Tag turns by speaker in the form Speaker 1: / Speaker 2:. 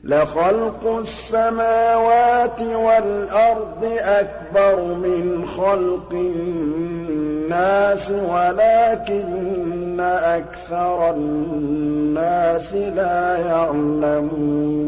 Speaker 1: لَخَلْقُ السَّمَاوَاتِ وَالْأَرْضِ أَكْبَرُ مِنْ خَلْقِ النَّاسِ وَلَٰكِنَّ أَكْثَرَ النَّاسِ لَا يَعْلَمُونَ